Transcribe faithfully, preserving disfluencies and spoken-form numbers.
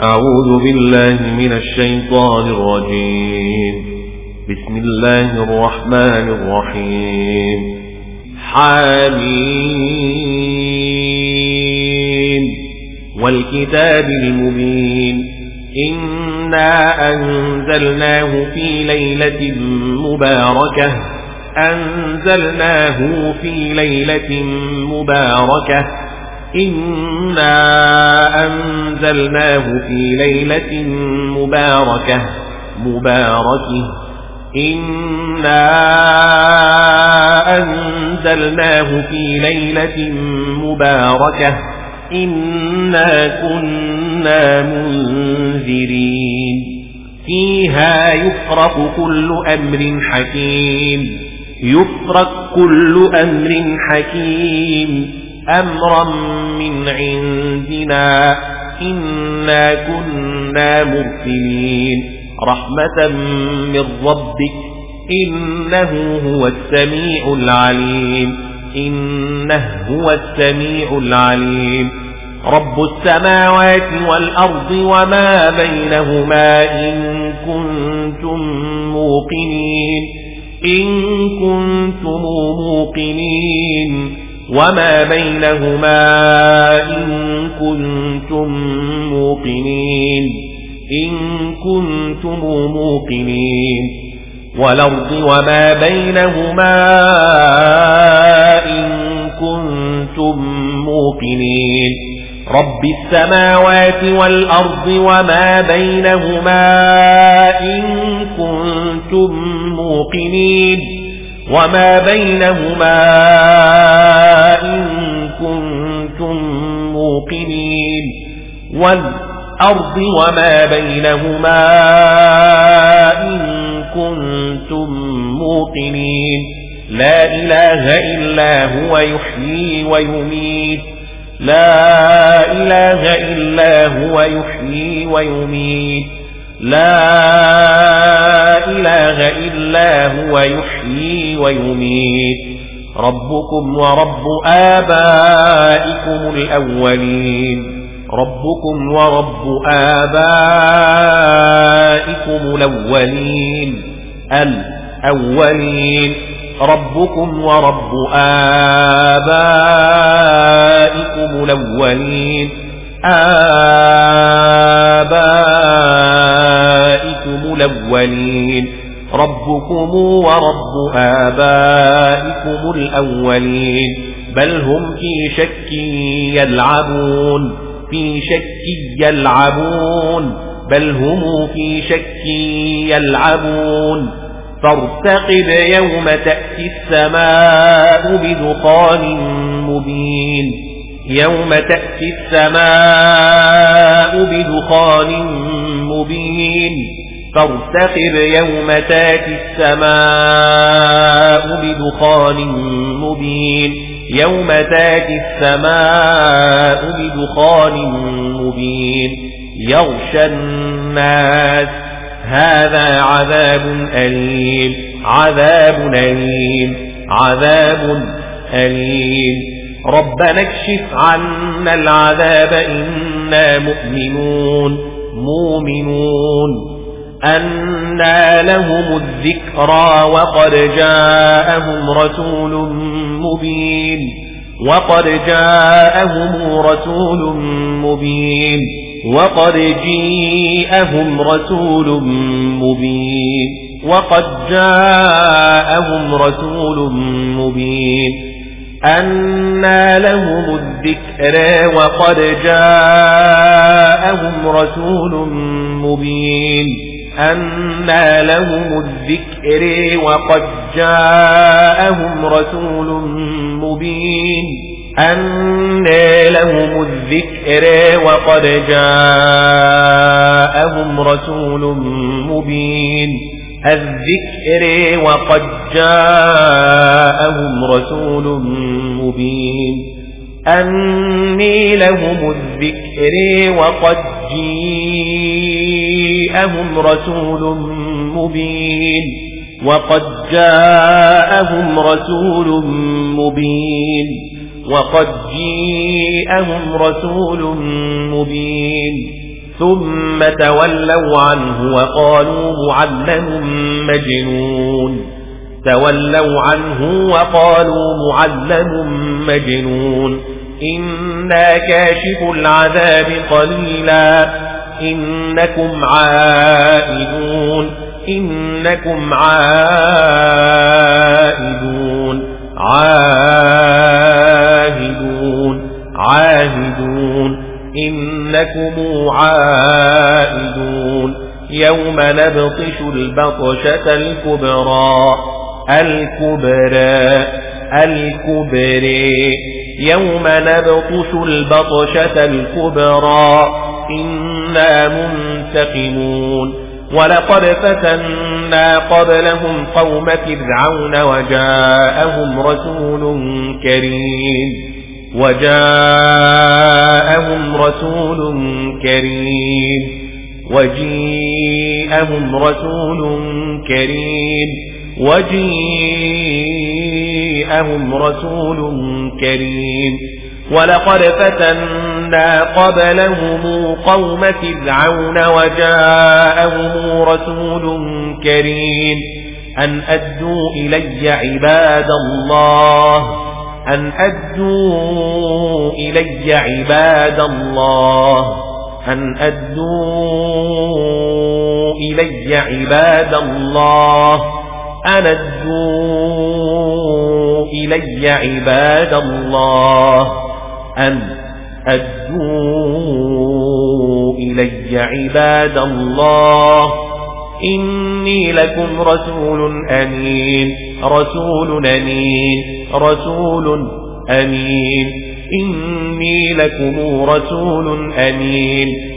أعوذ بالله من الشيطان الرجيم. بسم الله الرحمن الرحيم. حميم والكتاب المبين إنا أنزلناه في ليلة مباركة أنزلناه في ليلة مباركة إنا أنزلناه في ليلة مباركة مباركة إنا أنزلناه في ليلة مباركة إنا كنا منذرين فيها يفرق كل أمر حكيم يفرق كل أمر حكيم أمرا من عندنا إنا كنا مرسلين رحمة من ربك إنه هو السميع العليم إنه هو السميع العليم رب السماوات والأرض وما بينهما إن كنتم موقنين إن كنتم موقنين وما بينهما إن كنتم موقنين إن كنتم موقنين والأرض وما بينهما إن كنتم موقنين رب السماوات والأرض وما بينهما إن كنتم موقنين وما بينهما إن كنتم موقنين والأرض وما بينهما إن كنتم موقنين لا إله إلا هو يحيي ويميت لا إله إلا هو يحيي ويميت لا إله إلا هو يحيي ويميت ربكم ورب آبائكم الأولين ربكم ورب آبائكم الأولين الأولين ربكم ورب آبائكم الأولين آبائكم الأولين ربكم ورب آبائكم الأولين بل هم في شك يلعبون في شك يلعبون بل هم في شك يلعبون فارتقب يوم تأتي السماء بدخان مبين يوم تأتي السماء بدخان مبين فارتقب يوم تأتي السماء بدخان مبين يوم تأتي السماء بدخان مبين يغشى الناس هذا عذاب أليم عذاب أليم عذاب أليم ربنا اكشف عنا العذاب إنا مؤمنون مؤمنون أنى لهم الذكرى وقد جاءهم رسول مبين وقد جاءهم رسول مبين وقد جيءهم رسول مبين وقد جاءهم رسول مبين أنى لهم الذكر وقد جاءهم رسول مبين أنى لهم الذكر وقد جاءهم رسول مبين أنى لهم الذكر وقد جاءهم رسول مبين الذكر وقد جاءهم رسول مبين أني لهم الذكر وقد جاءهم رسول مبين وقد جاءهم رسول مبين وقد جاءهم رسول مبين ثم تولوا عنه وقالوا معلم مجنون تولوا عنه وقالوا معلم مجنون إنا كاشف العذاب قليلا إنكم عائدون إنكم عائدون عاهدون عاهدون إنكم عائدون يوم نبطش البطشة الكبرى الكبرى الكبرى يوم نبطش البطشة الكبرى إنا منتقمون ولقد فتنا قبلهم قوم فرعون وجاءهم رسول كريم وجاءهم رسول كريم وجيءهم رسول كريم وجيءهم رسول كريم ولقد فتنا قبلهم قوم فرعون وجاءهم رسول كريم أن أدوا إلي عباد الله أن أدوا إلي عباد الله أن أدوا إلي عباد الله أن أدوا إلي عباد الله أن أدوا إلي عباد الله إني لكم رسول أمين رسول أمين رسول أمين إني لكم رسول أمين